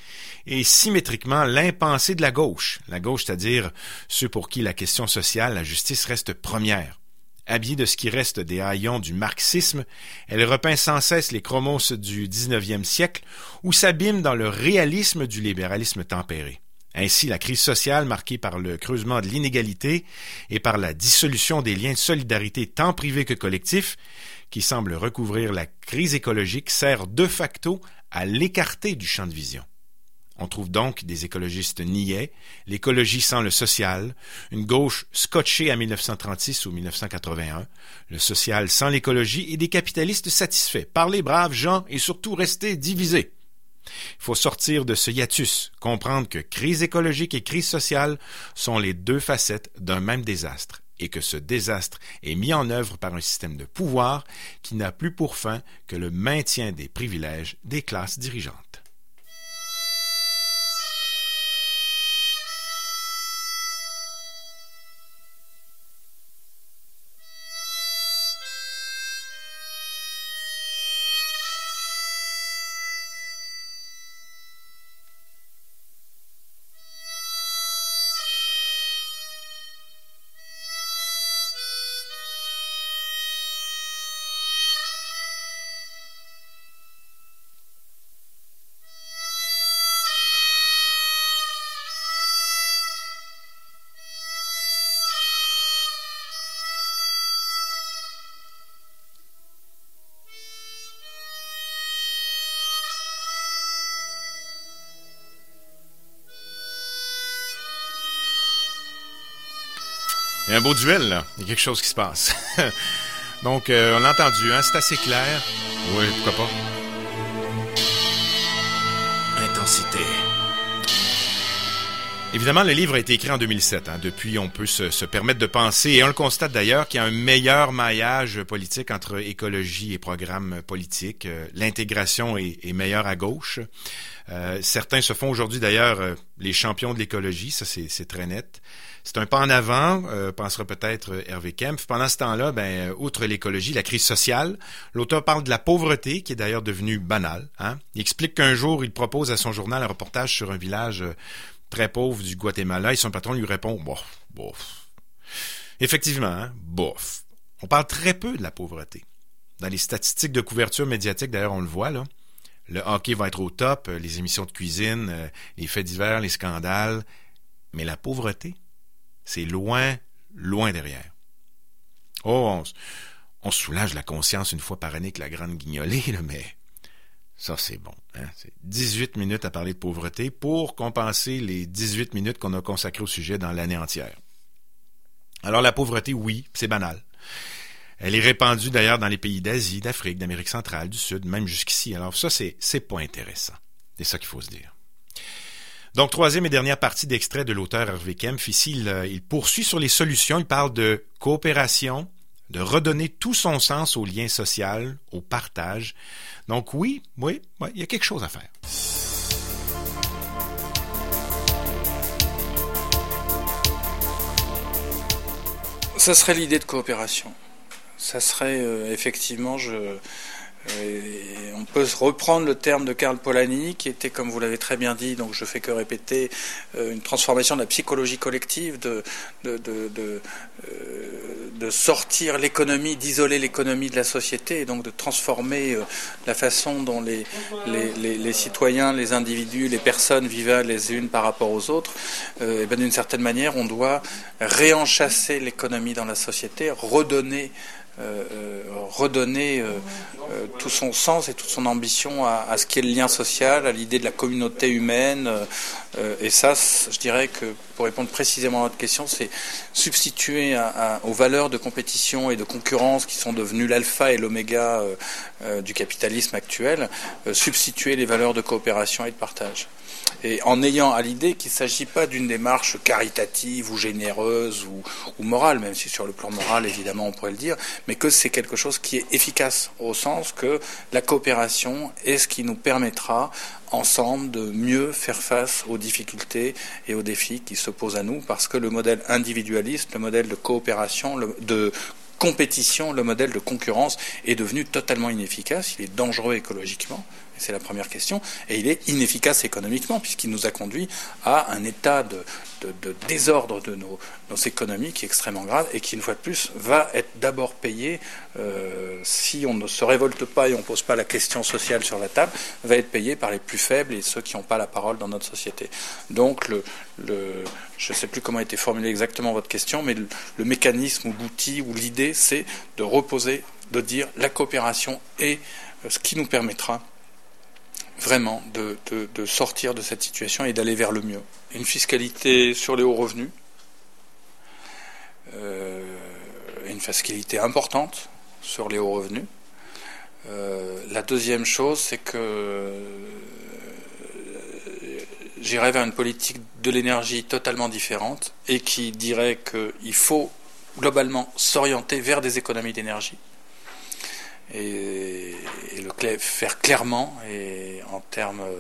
et symétriquement l'impensé de la gauche. La gauche, c'est-à-dire ceux pour qui la question sociale, la justice reste première. Habillée de ce qui reste des haillons du marxisme, elle repeint sans cesse les chromos du dix-neuvième siècle ou s'abîme dans le réalisme du libéralisme tempéré. Ainsi, la crise sociale marquée par le creusement de l'inégalité et par la dissolution des liens de solidarité tant privés que collectifs, qui semble recouvrir la crise écologique, sert de facto à l'écarter du champ de vision. On trouve donc des écologistes niais, l'écologie sans le social, une gauche scotchée à mille neuf cent trente-six ou mille neuf cent quatre-vingt-un, le social sans l'écologie et des capitalistes satisfaits par les braves gens et surtout rester divisés. Il faut sortir de ce hiatus, comprendre que crise écologique et crise sociale sont les deux facettes d'un même désastre et que ce désastre est mis en œuvre par un système de pouvoir qui n'a plus pour fin que le maintien des privilèges des classes dirigeantes. Il y a un beau duel, là. Il y a quelque chose qui se passe. Donc, euh, on l'a entendu, hein? C'est assez clair. Oui, pourquoi pas. Intensité. Évidemment, le livre a été écrit en deux mille sept. Hein. Depuis, on peut se, se permettre de penser, et on le constate d'ailleurs, qu'il y a un meilleur maillage politique entre écologie et programme politique. Euh, l'intégration est, est meilleure à gauche. Euh, certains se font aujourd'hui d'ailleurs euh, les champions de l'écologie, ça c'est, c'est très net. C'est un pas en avant, euh, pensera peut-être Hervé Kempf. Pendant ce temps-là, ben, outre l'écologie, la crise sociale, l'auteur parle de la pauvreté, qui est d'ailleurs devenue banale. Hein? Il explique qu'un jour, il propose à son journal un reportage sur un village euh, très pauvre du Guatemala, et son patron lui répond « bof, bof ». Effectivement, hein, bof. On parle très peu de la pauvreté. Dans les statistiques de couverture médiatique, d'ailleurs, on le voit, là. Le hockey va être au top, les émissions de cuisine, euh, les faits divers, les scandales. Mais la pauvreté, c'est loin, loin derrière. Oh, on, on se soulage la conscience une fois par année avec la grande guignolée, là, mais ça, c'est bon. Hein? C'est dix-huit minutes à parler de pauvreté pour compenser les dix-huit minutes qu'on a consacrées au sujet dans l'année entière. Alors, la pauvreté, oui, c'est banal. Elle est répandue d'ailleurs dans les pays d'Asie, d'Afrique, d'Amérique centrale, du Sud, même jusqu'ici. Alors ça, c'est, c'est pas intéressant. C'est ça qu'il faut se dire. Donc, troisième et dernière partie d'extrait de l'auteur Hervé Kempf. Ici, il, il poursuit sur les solutions. Il parle de coopération, de redonner tout son sens au lien social, au partage. Donc oui, oui, oui, il y a quelque chose à faire. Ça serait l'idée de coopération. Ça serait euh, effectivement, je, euh, on peut reprendre le terme de Karl Polanyi, qui était, comme vous l'avez très bien dit, donc je fais que répéter, euh, une transformation de la psychologie collective, de, de, de, de, euh, de sortir l'économie, d'isoler l'économie de la société, et donc de transformer euh, la façon dont les, les, les, les citoyens, les individus, les personnes vivaient les unes par rapport aux autres. Euh, et ben, d'une certaine manière, on doit réenchasser l'économie dans la société, redonner Euh, euh, redonner euh, euh, tout son sens et toute son ambition à, à ce qu'est le lien social, à l'idée de la communauté humaine. Euh, et ça, je dirais que, pour répondre précisément à votre question, c'est substituer à, à, aux valeurs de compétition et de concurrence qui sont devenues l'alpha et l'oméga euh, euh, du capitalisme actuel, euh, substituer les valeurs de coopération et de partage. Et en ayant à l'idée qu'il ne s'agit pas d'une démarche caritative ou généreuse ou, ou morale, même si sur le plan moral, évidemment, on pourrait le dire, mais que c'est quelque chose qui est efficace, au sens que la coopération est ce qui nous permettra, ensemble, de mieux faire face aux difficultés et aux défis qui se posent à nous, parce que le modèle individualiste, le modèle de coopération, le, de compétition, le modèle de concurrence est devenu totalement inefficace, il est dangereux écologiquement, et c'est la première question, et il est inefficace économiquement, puisqu'il nous a conduit à un état de, de, de désordre de nos, nos économies qui est extrêmement grave, et qui, une fois de plus, va être d'abord payé, euh, si on ne se révolte pas et on ne pose pas la question sociale sur la table, va être payé par les plus faibles et ceux qui n'ont pas la parole dans notre société. Donc, le, le, je ne sais plus comment a été formulée exactement votre question, mais le, le mécanisme ou l'outil ou l'idée, c'est de reposer, de dire la coopération est ce qui nous permettra vraiment de, de, de sortir de cette situation et d'aller vers le mieux. Une fiscalité sur les hauts revenus, euh, une fiscalité importante sur les hauts revenus. Euh, la deuxième chose, c'est que euh, j'irais vers une politique de l'énergie totalement différente et qui dirait qu'il faut globalement s'orienter vers des économies d'énergie. Et, et le cla- faire clairement et en termes euh,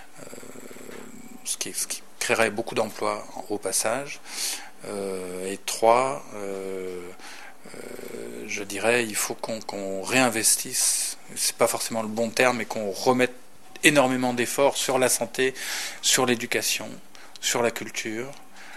ce, qui, ce qui créerait beaucoup d'emplois au passage. Euh, et trois, euh, euh, je dirais, il faut qu'on, qu'on réinvestisse, c'est pas forcément le bon terme, mais qu'on remette énormément d'efforts sur la santé, sur l'éducation, sur la culture,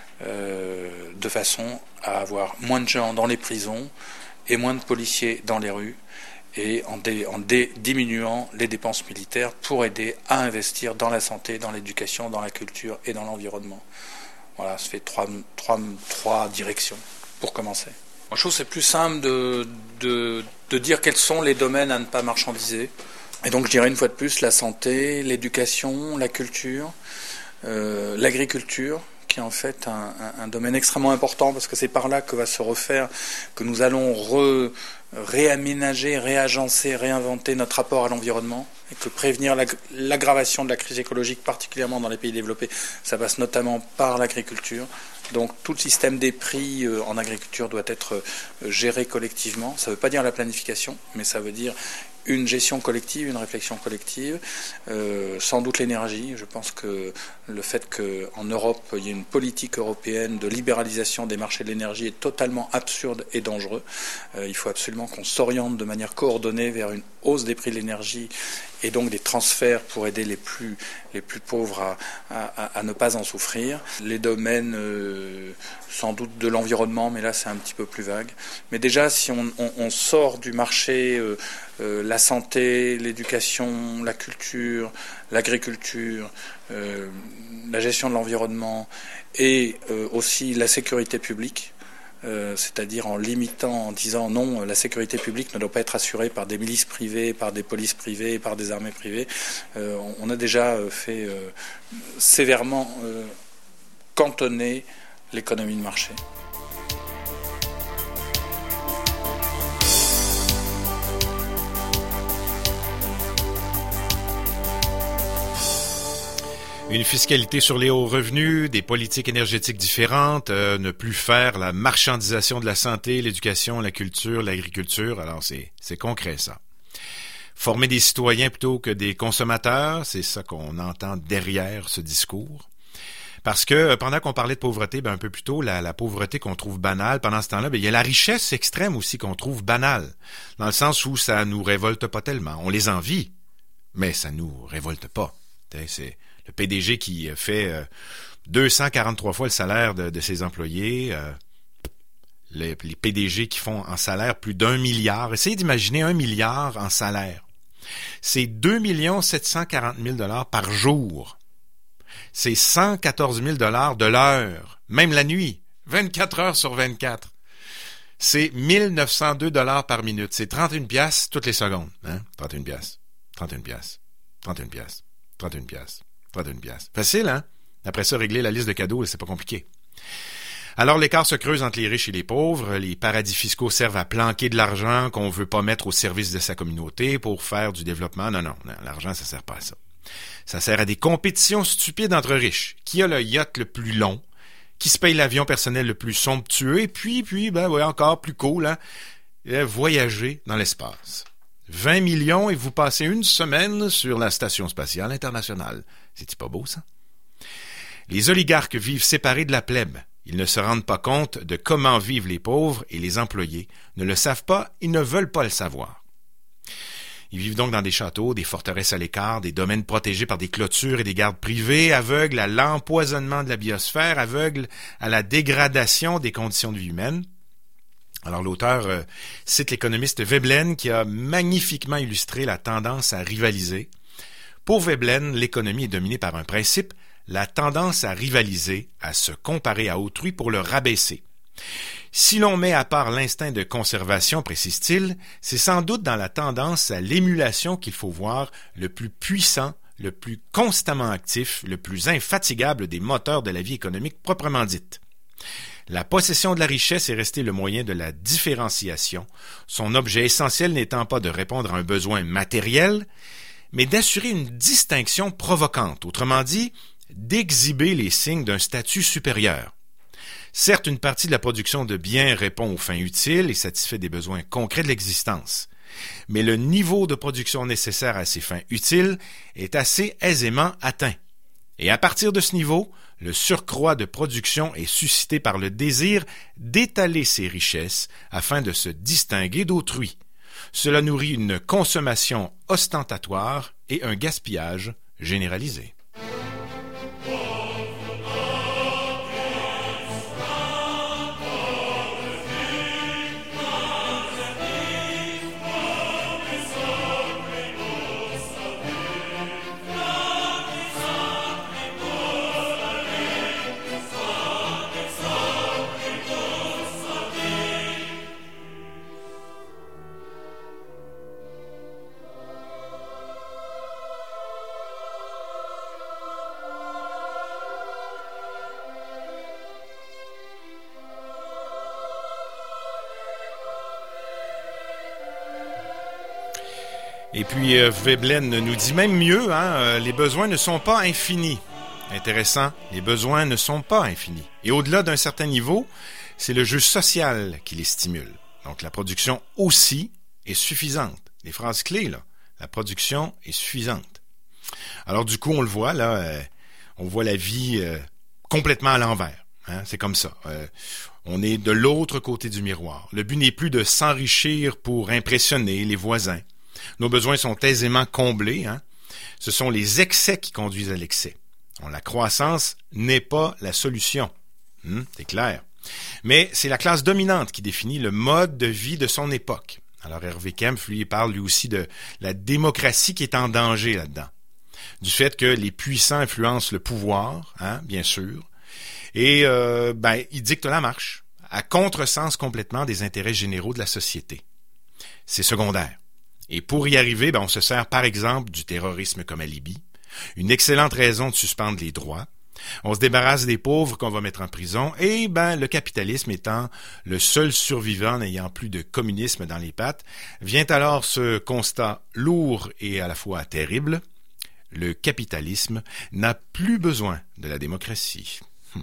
euh, de façon à avoir moins de gens dans les prisons et moins de policiers dans les rues, et en, dé, en dé, diminuant les dépenses militaires pour aider à investir dans la santé, dans l'éducation, dans la culture et dans l'environnement. Voilà, ça fait trois, trois, trois directions pour commencer. Moi, je trouve que c'est plus simple de, de, de dire quels sont les domaines à ne pas marchandiser. Et donc je dirais une fois de plus la santé, l'éducation, la culture, euh, l'agriculture, qui est en fait un, un, un domaine extrêmement important, parce que c'est par là que va se refaire, que nous allons re, réaménager, réagencer, réinventer notre rapport à l'environnement, et que prévenir l'ag- l'aggravation de la crise écologique, particulièrement dans les pays développés, ça passe notamment par l'agriculture. Donc tout le système des prix euh, en agriculture doit être euh, géré collectivement. Ça ne veut pas dire la planification, mais ça veut dire une gestion collective, une réflexion collective, euh, sans doute l'énergie. Je pense que le fait qu'en Europe, il y ait une politique européenne de libéralisation des marchés de l'énergie est totalement absurde et dangereux. Euh, il faut absolument qu'on s'oriente de manière coordonnée vers une hausse des prix de l'énergie et donc des transferts pour aider les plus, les plus pauvres à, à, à ne pas en souffrir. Les domaines, euh, sans doute de l'environnement, mais là c'est un petit peu plus vague. Mais déjà, si on, on, on sort du marché, euh, euh, la santé, l'éducation, la culture, l'agriculture, euh, la gestion de l'environnement et euh, aussi la sécurité publique, Euh, c'est-à-dire en limitant, en disant non, la sécurité publique ne doit pas être assurée par des milices privées, par des polices privées, par des armées privées. Euh, on, on a déjà fait euh, sévèrement euh, cantonner l'économie de marché. Une fiscalité sur les hauts revenus, des politiques énergétiques différentes, euh, ne plus faire la marchandisation de la santé, l'éducation, la culture, l'agriculture. Alors c'est c'est concret ça. Former des citoyens plutôt que des consommateurs, c'est ça qu'on entend derrière ce discours. Parce que pendant qu'on parlait de pauvreté, ben un peu plus tôt, la, la pauvreté qu'on trouve banale, pendant ce temps-là, ben il y a la richesse extrême aussi qu'on trouve banale, dans le sens où ça nous révolte pas tellement. On les envie, mais ça nous révolte pas. T'sais, c'est le P D G qui fait euh, deux cent quarante-trois fois le salaire de, de ses employés, euh, les, les P D G qui font en salaire plus d'un milliard. Essayez d'imaginer un milliard en salaire. C'est deux millions sept cent quarante mille dollars par jour. C'est cent quatorze mille dollars de l'heure, même la nuit, vingt-quatre heures sur vingt-quatre. C'est mille neuf cent deux dollars par minute. C'est trente et une piastres toutes les secondes. Hein? trente et une piastres, trente et une piastres, trente et une piastres, trente et une piastres. trente et une piastres. Facile, hein? Après ça, régler la liste de cadeaux, c'est pas compliqué. Alors, l'écart se creuse entre les riches et les pauvres. Les paradis fiscaux servent à planquer de l'argent qu'on veut pas mettre au service de sa communauté pour faire du développement. Non, non, non, l'argent, ça sert pas à ça. Ça sert à des compétitions stupides entre riches. Qui a le yacht le plus long? Qui se paye l'avion personnel le plus somptueux? Et puis, puis, ben ouais, encore plus cool, hein? Voyager dans l'espace. vingt millions et vous passez une semaine sur la Station spatiale internationale. C'est-tu pas beau, ça? Les oligarques vivent séparés de la plèbe. Ils ne se rendent pas compte de comment vivent les pauvres et les employés ne le savent pas, ils ne veulent pas le savoir. Ils vivent donc dans des châteaux, des forteresses à l'écart, des domaines protégés par des clôtures et des gardes privés, aveugles à l'empoisonnement de la biosphère, aveugles à la dégradation des conditions de vie humaines. Alors l'auteur euh, cite l'économiste Veblen qui a magnifiquement illustré la tendance à rivaliser. Pour Veblen, l'économie est dominée par un principe, la tendance à rivaliser, à se comparer à autrui pour le rabaisser. Si l'on met à part l'instinct de conservation, précise-t-il, c'est sans doute dans la tendance à l'émulation qu'il faut voir le plus puissant, le plus constamment actif, le plus infatigable des moteurs de la vie économique proprement dite. La possession de la richesse est restée le moyen de la différenciation, son objet essentiel n'étant pas de répondre à un besoin matériel, mais d'assurer une distinction provocante, autrement dit, d'exhiber les signes d'un statut supérieur. Certes, une partie de la production de biens répond aux fins utiles et satisfait des besoins concrets de l'existence, mais le niveau de production nécessaire à ces fins utiles est assez aisément atteint. Et à partir de ce niveau, le surcroît de production est suscité par le désir d'étaler ses richesses afin de se distinguer d'autrui. Cela nourrit une consommation ostentatoire et un gaspillage généralisé. Et puis, euh, Veblen nous dit même mieux, hein, euh, les besoins ne sont pas infinis. Intéressant, les besoins ne sont pas infinis. Et au-delà d'un certain niveau, c'est le jeu social qui les stimule. Donc, la production aussi est suffisante. Les phrases clés, là, la production est suffisante. Alors, du coup, on le voit, là, euh, on voit la vie euh, complètement à l'envers. Hein, c'est comme ça. Euh, on est de l'autre côté du miroir. Le but n'est plus de s'enrichir pour impressionner les voisins. Nos besoins sont aisément comblés. Hein? Ce sont les excès qui conduisent à l'excès. Bon, la croissance n'est pas la solution. Hum, c'est clair. Mais c'est la classe dominante qui définit le mode de vie de son époque. Alors Hervé Kempf, lui, parle lui aussi de la démocratie qui est en danger là-dedans. Du fait que les puissants influencent le pouvoir, hein, bien sûr. Et euh, ben, ils dictent la marche, à contresens complètement des intérêts généraux de la société. C'est secondaire. Et pour y arriver, ben, on se sert par exemple du terrorisme comme alibi, une excellente raison de suspendre les droits. On se débarrasse des pauvres qu'on va mettre en prison et ben le capitalisme étant le seul survivant n'ayant plus de communisme dans les pattes, vient alors ce constat lourd et à la fois terrible. Le capitalisme n'a plus besoin de la démocratie. Hmm.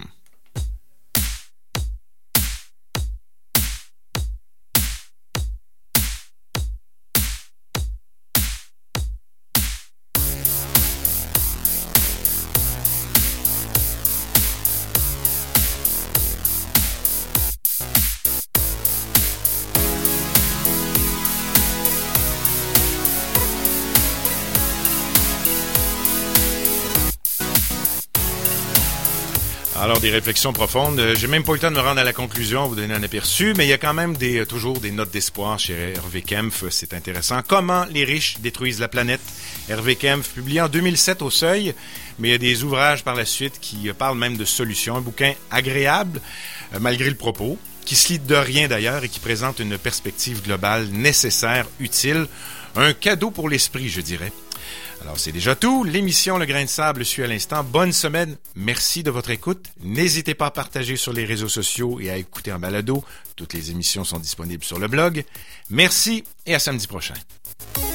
Alors, des réflexions profondes. J'ai même pas eu le temps de me rendre à la conclusion, vous donner un aperçu, mais il y a quand même des, toujours des notes d'espoir chez Hervé Kempf. C'est intéressant. Comment les riches détruisent la planète. Hervé Kempf, publié en deux mille sept au Seuil, mais il y a des ouvrages par la suite qui parlent même de solutions. Un bouquin agréable, euh, malgré le propos, qui se lit de rien d'ailleurs et qui présente une perspective globale nécessaire, utile. Un cadeau pour l'esprit, je dirais. Alors, c'est déjà tout. L'émission Le Grain de Sable suit à l'instant. Bonne semaine. Merci de votre écoute. N'hésitez pas à partager sur les réseaux sociaux et à écouter en balado. Toutes les émissions sont disponibles sur le blog. Merci et à samedi prochain.